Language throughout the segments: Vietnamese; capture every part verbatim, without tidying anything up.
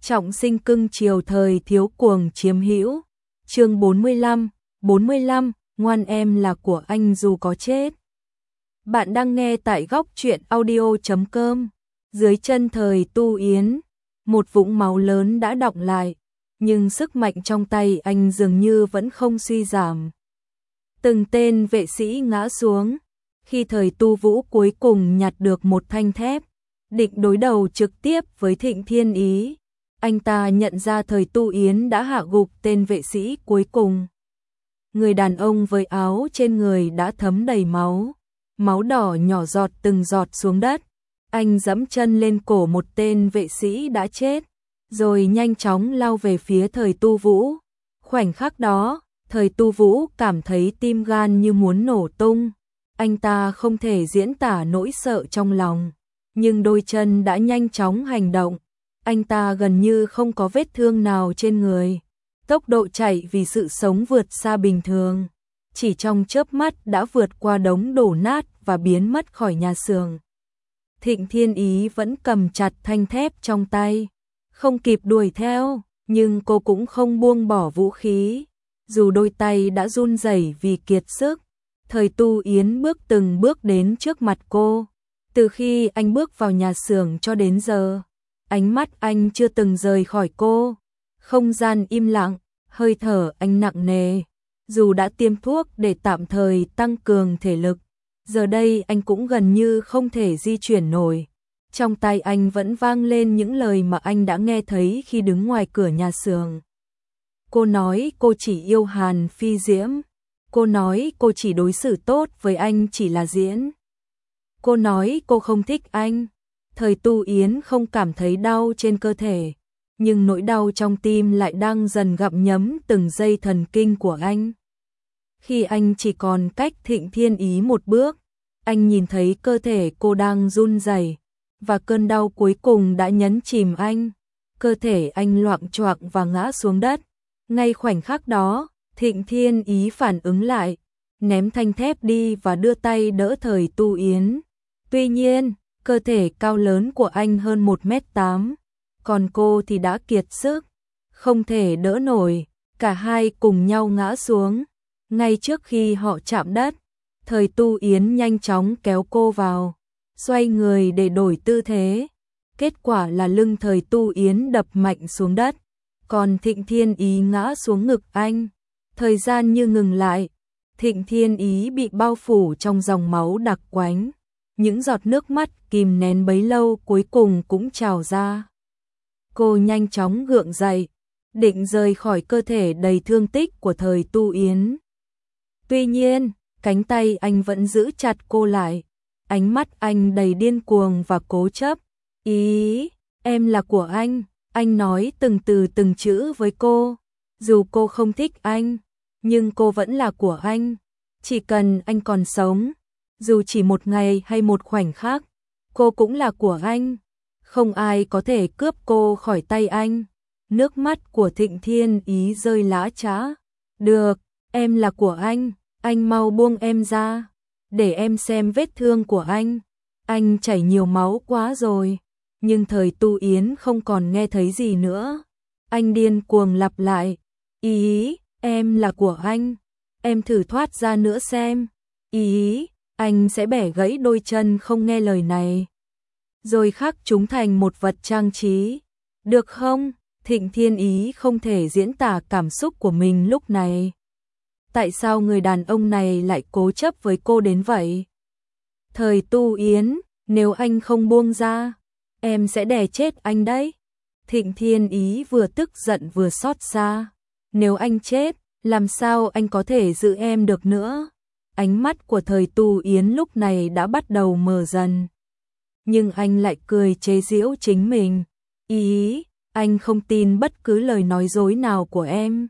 Trọng sinh cưng chiều thời thiếu cuồng chiếm hữu. Chương bốn mươi lăm, bốn mươi lăm, ngoan em là của anh dù có chết. Bạn đang nghe tại góc truyện audio chấm com. Dưới chân thời Tu Yến, một vũng máu lớn đã đọng lại, nhưng sức mạnh trong tay anh dường như vẫn không suy giảm. Từng tên vệ sĩ ngã xuống, khi thời Tu Vũ cuối cùng nhặt được một thanh thép, định đối đầu trực tiếp với Thịnh Thiên Ý. Anh ta nhận ra thời Tu Yến đã hạ gục tên vệ sĩ cuối cùng. Người đàn ông với áo trên người đã thấm đầy máu, máu đỏ nhỏ giọt từng giọt xuống đất. Anh giẫm chân lên cổ một tên vệ sĩ đã chết, rồi nhanh chóng lao về phía thời Tu Vũ. Khoảnh khắc đó, thời Tu Vũ cảm thấy tim gan như muốn nổ tung. Anh ta không thể diễn tả nỗi sợ trong lòng, nhưng đôi chân đã nhanh chóng hành động. Anh ta gần như không có vết thương nào trên người. Tốc độ chạy vì sự sống vượt xa bình thường. Chỉ trong chớp mắt đã vượt qua đống đổ nát và biến mất khỏi nhà xưởng. Thịnh Thiên Ý vẫn cầm chặt thanh thép trong tay, không kịp đuổi theo, nhưng cô cũng không buông bỏ vũ khí. Dù đôi tay đã run rẩy vì kiệt sức, thời Tu Yến bước từng bước đến trước mặt cô. Từ khi anh bước vào nhà xưởng cho đến giờ, ánh mắt anh chưa từng rời khỏi cô. Không gian im lặng, hơi thở anh nặng nề. Dù đã tiêm thuốc để tạm thời tăng cường thể lực, giờ đây anh cũng gần như không thể di chuyển nổi. Trong tai anh vẫn vang lên những lời mà anh đã nghe thấy khi đứng ngoài cửa nhà xưởng. Cô nói cô chỉ yêu Hàn Phi Diễm. Cô nói cô chỉ đối xử tốt với anh chỉ là diễn. Cô nói cô không thích anh. Thời Tu Yến không cảm thấy đau trên cơ thể, nhưng nỗi đau trong tim lại đang dần gặm nhấm từng dây thần kinh của anh. Khi anh chỉ còn cách Thịnh Thiên Ý một bước, anh nhìn thấy cơ thể cô đang run rẩy, và cơn đau cuối cùng đã nhấn chìm anh. Cơ thể anh loạng choạng và ngã xuống đất. Ngay khoảnh khắc đó, Thịnh Thiên Ý phản ứng lại, ném thanh thép đi và đưa tay đỡ thời Tu Yến. Tuy nhiên, cơ thể cao lớn của anh hơn một mét tám, còn cô thì đã kiệt sức, không thể đỡ nổi. Cả hai cùng nhau ngã xuống. Ngay trước khi họ chạm đất, thời Tu Yến nhanh chóng kéo cô vào, xoay người để đổi tư thế. Kết quả là lưng thời Tu Yến đập mạnh xuống đất, còn Thịnh Thiên Ý ngã xuống ngực anh. Thời gian như ngừng lại, Thịnh Thiên Ý bị bao phủ trong dòng máu đặc quánh. Những giọt nước mắt kìm nén bấy lâu cuối cùng cũng trào ra. Cô nhanh chóng gượng dậy, định rời khỏi cơ thể đầy thương tích của thời Tu Yến. Tuy nhiên, cánh tay anh vẫn giữ chặt cô lại. Ánh mắt anh đầy điên cuồng và cố chấp. Ý, em là của anh. Anh nói từng từ từng chữ với cô. Dù cô không thích anh, nhưng cô vẫn là của anh. Chỉ cần anh còn sống, dù chỉ một ngày hay một khoảnh khắc, cô cũng là của anh. Không ai có thể cướp cô khỏi tay anh. Nước mắt của Thịnh Thiên Ý rơi lã chã. Được, em là của anh. Anh mau buông em ra, để em xem vết thương của anh. Anh chảy nhiều máu quá rồi. Nhưng thời Tu Yến không còn nghe thấy gì nữa. Anh điên cuồng lặp lại. Ý, em là của anh. Em thử thoát ra nữa xem. Ý, anh sẽ bẻ gãy đôi chân không nghe lời này, rồi khắc chúng thành một vật trang trí. Được không? Thịnh Thiên Ý không thể diễn tả cảm xúc của mình lúc này. Tại sao người đàn ông này lại cố chấp với cô đến vậy? Thời Tu Yến, nếu anh không buông ra, em sẽ đè chết anh đấy. Thịnh Thiên Ý vừa tức giận vừa xót xa. Nếu anh chết, làm sao anh có thể giữ em được nữa? Ánh mắt của thời Tu Yến lúc này đã bắt đầu mờ dần. Nhưng anh lại cười chế giễu chính mình. Ý, anh không tin bất cứ lời nói dối nào của em.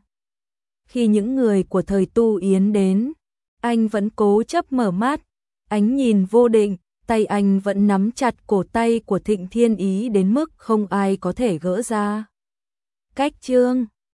Khi những người của thời Tu Yến đến, anh vẫn cố chấp mở mắt. Ánh nhìn vô định, tay anh vẫn nắm chặt cổ tay của Thịnh Thiên Ý đến mức không ai có thể gỡ ra. Cách chương